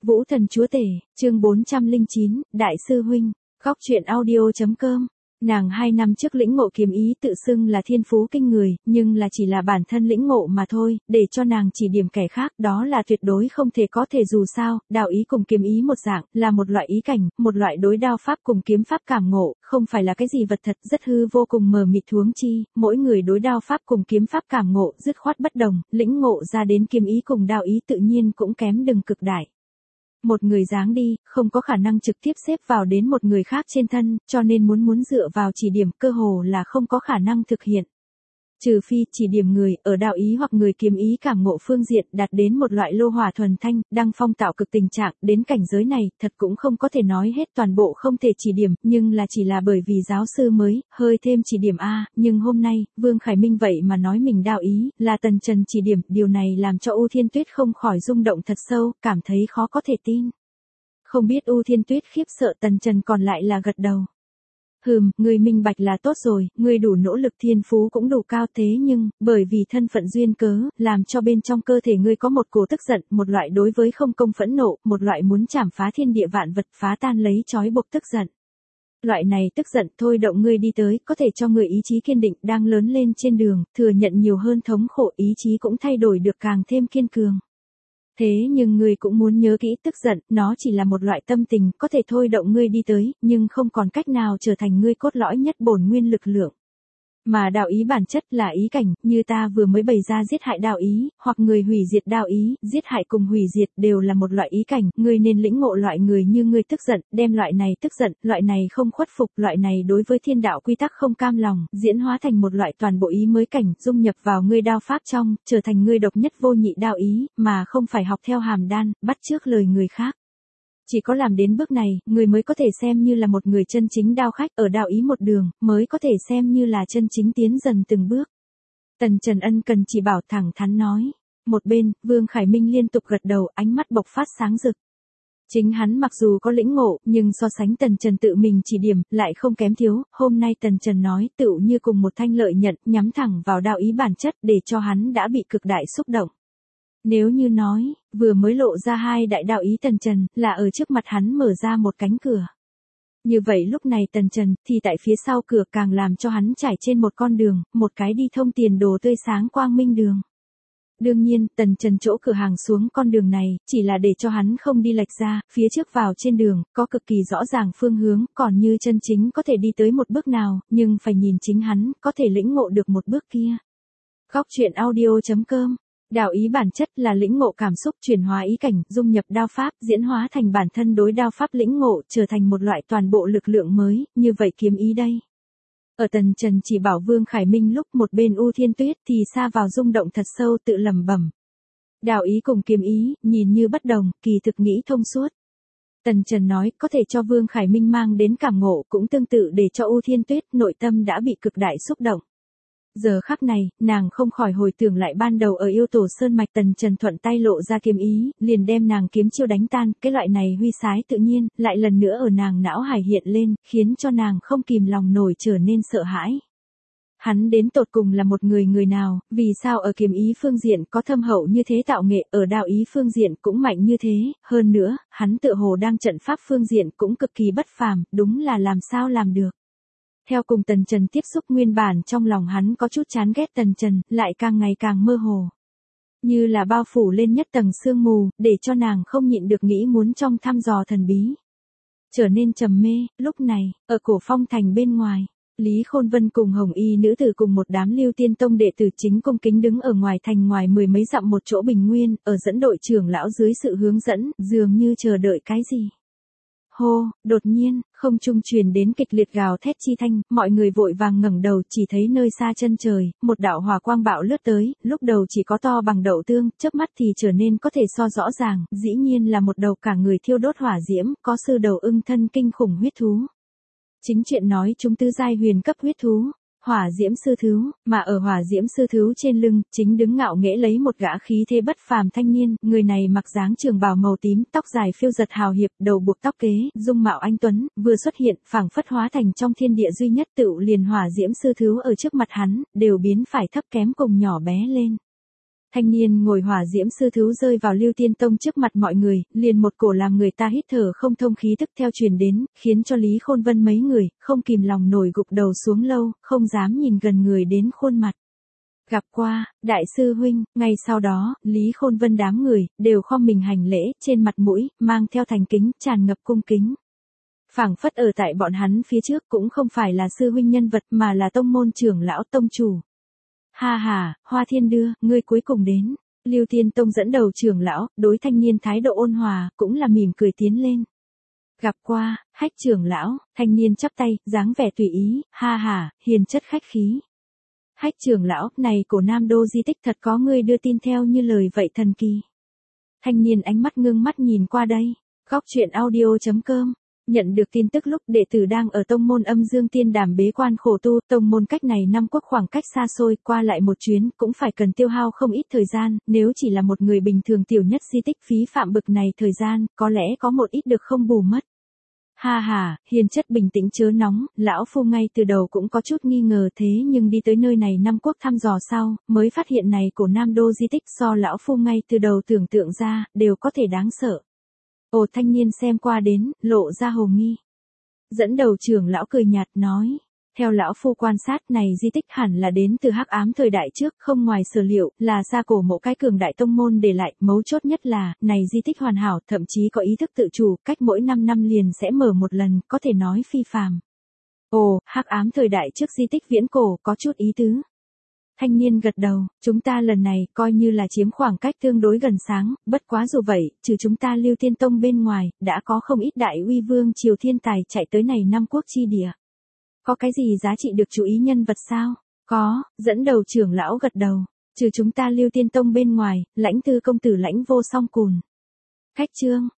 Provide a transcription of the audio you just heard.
Vũ Thần Chúa Tể, chương 409, Đại sư huynh, góc truyện audio.com. Nàng 2 năm trước lĩnh ngộ kiếm ý tự xưng là thiên phú kinh người, nhưng là chỉ là bản thân lĩnh ngộ mà thôi, để cho nàng chỉ điểm kẻ khác đó là tuyệt đối không thể có thể dù sao, đạo ý cùng kiếm ý một dạng, là một loại ý cảnh, một loại đối đao pháp cùng kiếm pháp cảm ngộ, không phải là cái gì vật thật rất hư vô cùng mờ mịt huống chi, mỗi người đối đao pháp cùng kiếm pháp cảm ngộ dứt khoát bất đồng, lĩnh ngộ ra đến kiếm ý cùng đạo ý tự nhiên cũng kém đừng cực đại. Một người dáng đi, không có khả năng trực tiếp xếp vào đến một người khác trên thân, cho nên muốn dựa vào chỉ điểm cơ hồ là không có khả năng thực hiện. Trừ phi chỉ điểm người, ở đạo ý hoặc người kiếm ý cảm ngộ phương diện đạt đến một loại lô hỏa thuần thanh, đăng phong tạo cực tình trạng, đến cảnh giới này, thật cũng không có thể nói hết toàn bộ không thể chỉ điểm, nhưng là chỉ là bởi vì giáo sư mới, hơi thêm chỉ điểm A, nhưng hôm nay, Vương Khải Minh vậy mà nói mình đạo ý, là Tần Trần chỉ điểm, điều này làm cho U Thiên Tuyết không khỏi rung động thật sâu, cảm thấy khó có thể tin. Không biết U Thiên Tuyết khiếp sợ Tần Trần còn lại là gật đầu. Người minh bạch là tốt rồi, người đủ nỗ lực thiên phú cũng đủ cao thế nhưng, bởi vì thân phận duyên cớ, làm cho bên trong cơ thể ngươi có một cổ tức giận, một loại đối với không công phẫn nộ, một loại muốn chảm phá thiên địa vạn vật phá tan lấy trói buộc tức giận. Loại này tức giận thôi động ngươi đi tới, có thể cho người ý chí kiên định đang lớn lên trên đường, thừa nhận nhiều hơn thống khổ ý chí cũng thay đổi được càng thêm kiên cường. Thế nhưng ngươi cũng muốn nhớ kỹ tức giận, nó chỉ là một loại tâm tình, có thể thôi động ngươi đi tới, nhưng không còn cách nào trở thành ngươi cốt lõi nhất bổn nguyên lực lượng. Mà đạo ý bản chất là ý cảnh, như ta vừa mới bày ra giết hại đạo ý, hoặc người hủy diệt đạo ý, giết hại cùng hủy diệt đều là một loại ý cảnh, ngươi nên lĩnh ngộ loại người như ngươi tức giận, đem loại này tức giận, loại này không khuất phục, loại này đối với thiên đạo quy tắc không cam lòng, diễn hóa thành một loại toàn bộ ý mới cảnh, dung nhập vào ngươi đao pháp trong, trở thành ngươi độc nhất vô nhị đạo ý, mà không phải học theo hàm đan, bắt chước lời người khác. Chỉ có làm đến bước này, người mới có thể xem như là một người chân chính đao khách ở đạo ý một đường, mới có thể xem như là chân chính tiến dần từng bước. Tần Trần ân cần chỉ bảo thẳng thắn nói. Một bên, Vương Khải Minh liên tục gật đầu, ánh mắt bộc phát sáng rực. Chính hắn mặc dù có lĩnh ngộ, nhưng so sánh Tần Trần tự mình chỉ điểm, lại không kém thiếu, hôm nay Tần Trần nói tựu như cùng một thanh lợi nhận, nhắm thẳng vào đạo ý bản chất để cho hắn đã bị cực đại xúc động. Nếu như nói, vừa mới lộ ra 2 đại đạo ý Tần Trần, là ở trước mặt hắn mở ra một cánh cửa. Như vậy lúc này Tần Trần, thì tại phía sau cửa càng làm cho hắn trải trên một con đường, một cái đi thông tiền đồ tươi sáng quang minh đường. Đương nhiên, Tần Trần chỗ cửa hàng xuống con đường này, chỉ là để cho hắn không đi lệch ra, phía trước vào trên đường, có cực kỳ rõ ràng phương hướng, còn như chân chính có thể đi tới một bước nào, nhưng phải nhìn chính hắn, có thể lĩnh ngộ được một bước kia. Góc truyện audio.com. Đạo ý bản chất là lĩnh ngộ cảm xúc chuyển hóa ý cảnh, dung nhập đao pháp, diễn hóa thành bản thân đối đao pháp lĩnh ngộ, trở thành một loại toàn bộ lực lượng mới, như vậy kiếm ý đây. Ở Tần Trần chỉ bảo Vương Khải Minh lúc một bên U Thiên Tuyết thì xa vào rung động thật sâu tự lẩm bẩm. Đạo ý cùng kiếm ý, nhìn như bất đồng, kỳ thực nghĩ thông suốt. Tần Trần nói, có thể cho Vương Khải Minh mang đến cảm ngộ cũng tương tự để cho U Thiên Tuyết nội tâm đã bị cực đại xúc động. Giờ khắc này, nàng không khỏi hồi tưởng lại ban đầu ở yêu tổ sơn mạch Tần Trần thuận tay lộ ra kiếm ý, liền đem nàng kiếm chiêu đánh tan, cái loại này huy sái tự nhiên, lại lần nữa ở nàng não hải hiện lên, khiến cho nàng không kìm lòng nổi trở nên sợ hãi. Hắn đến tột cùng là một người nào, vì sao ở kiếm ý phương diện có thâm hậu như thế tạo nghệ, ở đạo ý phương diện cũng mạnh như thế, hơn nữa, hắn tựa hồ đang trận pháp phương diện cũng cực kỳ bất phàm, đúng là làm sao làm được. Theo cùng Tần Trần tiếp xúc nguyên bản trong lòng hắn có chút chán ghét Tần Trần, lại càng ngày càng mơ hồ. Như là bao phủ lên nhất tầng sương mù, để cho nàng không nhịn được nghĩ muốn trong thăm dò thần bí. Trở nên trầm mê, lúc này, ở cổ phong thành bên ngoài, Lý Khôn Vân cùng Hồng Y nữ tử cùng một đám Lưu Tiên Tông đệ tử chính cung kính đứng ở ngoài thành ngoài 10 mấy dặm một chỗ bình nguyên, ở dẫn đội trưởng lão dưới sự hướng dẫn, dường như chờ đợi cái gì. Hô, đột nhiên, không trung truyền đến kịch liệt gào thét chi thanh, mọi người vội vàng ngẩng đầu chỉ thấy nơi xa chân trời, một đạo hỏa quang bạo lướt tới, lúc đầu chỉ có to bằng đậu tương, chớp mắt thì trở nên có thể so rõ ràng, dĩ nhiên là một đầu cả người thiêu đốt hỏa diễm, có sư đầu ưng thân kinh khủng huyết thú. Chính chuyện nói chúng tứ giai huyền cấp huyết thú. Hỏa diễm sư thú, mà ở hỏa diễm sư thú trên lưng, chính đứng ngạo nghễ lấy một gã khí thế bất phàm thanh niên, người này mặc dáng trường bào màu tím, tóc dài phiêu giật hào hiệp, đầu buộc tóc kế, dung mạo anh tuấn, vừa xuất hiện, phảng phất hóa thành trong thiên địa duy nhất tựu liền hỏa diễm sư thú ở trước mặt hắn, đều biến phải thấp kém cùng nhỏ bé lên. Thanh niên ngồi hỏa diễm sư thú rơi vào Lưu Tiên Tông trước mặt mọi người, liền một cổ làm người ta hít thở không thông khí tức theo truyền đến, khiến cho Lý Khôn Vân mấy người, không kìm lòng nổi gục đầu xuống lâu, không dám nhìn gần người đến khuôn mặt. Gặp qua, đại sư huynh, ngay sau đó, Lý Khôn Vân đám người, đều khom mình hành lễ, trên mặt mũi, mang theo thành kính, tràn ngập cung kính. Phảng phất ở tại bọn hắn phía trước cũng không phải là sư huynh nhân vật mà là tông môn trưởng lão tông chủ. Ha ha, Hoa Thiên Đưa, ngươi cuối cùng đến. Lưu Tiên Tông dẫn đầu trưởng lão, đối thanh niên thái độ ôn hòa, cũng là mỉm cười tiến lên. Gặp qua, Hách trưởng lão, thanh niên chắp tay, dáng vẻ tùy ý, ha ha, hiền chất khách khí. Hách trưởng lão, này cổ Nam Đô di tích thật có ngươi đưa tin theo như lời vậy thần kỳ. Thanh niên ánh mắt ngưng mắt nhìn qua đây. Góc truyện audio.com. Nhận được tin tức lúc đệ tử đang ở tông môn Âm Dương Tiên Đàm bế quan khổ tu, tông môn cách này năm quốc khoảng cách xa xôi, qua lại một chuyến cũng phải cần tiêu hao không ít thời gian, nếu chỉ là một người bình thường tiểu nhất di tích phí phạm bực này thời gian, có lẽ có một ít được không bù mất. Ha ha, hiền chất bình tĩnh chớ nóng, lão phu ngay từ đầu cũng có chút nghi ngờ thế nhưng đi tới nơi này năm quốc thăm dò sau, mới phát hiện này của Nam Đô di tích so lão phu ngay từ đầu tưởng tượng ra, đều có thể đáng sợ. Ồ, thanh niên xem qua đến, lộ ra hồ nghi. Dẫn đầu trưởng lão cười nhạt nói, theo lão phu quan sát này di tích hẳn là đến từ hắc ám thời đại trước, không ngoài sở liệu, là gia cổ mộ cái cường đại tông môn để lại, mấu chốt nhất là, này di tích hoàn hảo, thậm chí có ý thức tự chủ, cách mỗi 5 năm liền sẽ mở một lần, có thể nói phi phàm. Ồ, hắc ám thời đại trước di tích viễn cổ, có chút ý tứ. Thanh niên gật đầu, chúng ta lần này coi như là chiếm khoảng cách tương đối gần sáng, bất quá dù vậy, trừ chúng ta Lưu Tiên Tông bên ngoài, đã có không ít đại uy vương triều thiên tài chạy tới này năm quốc chi địa. Có cái gì giá trị được chú ý nhân vật sao? Có, dẫn đầu trưởng lão gật đầu, trừ chúng ta Lưu Tiên Tông bên ngoài, Lãnh Tư công tử Lãnh Vô Song Cùn. Khách trương,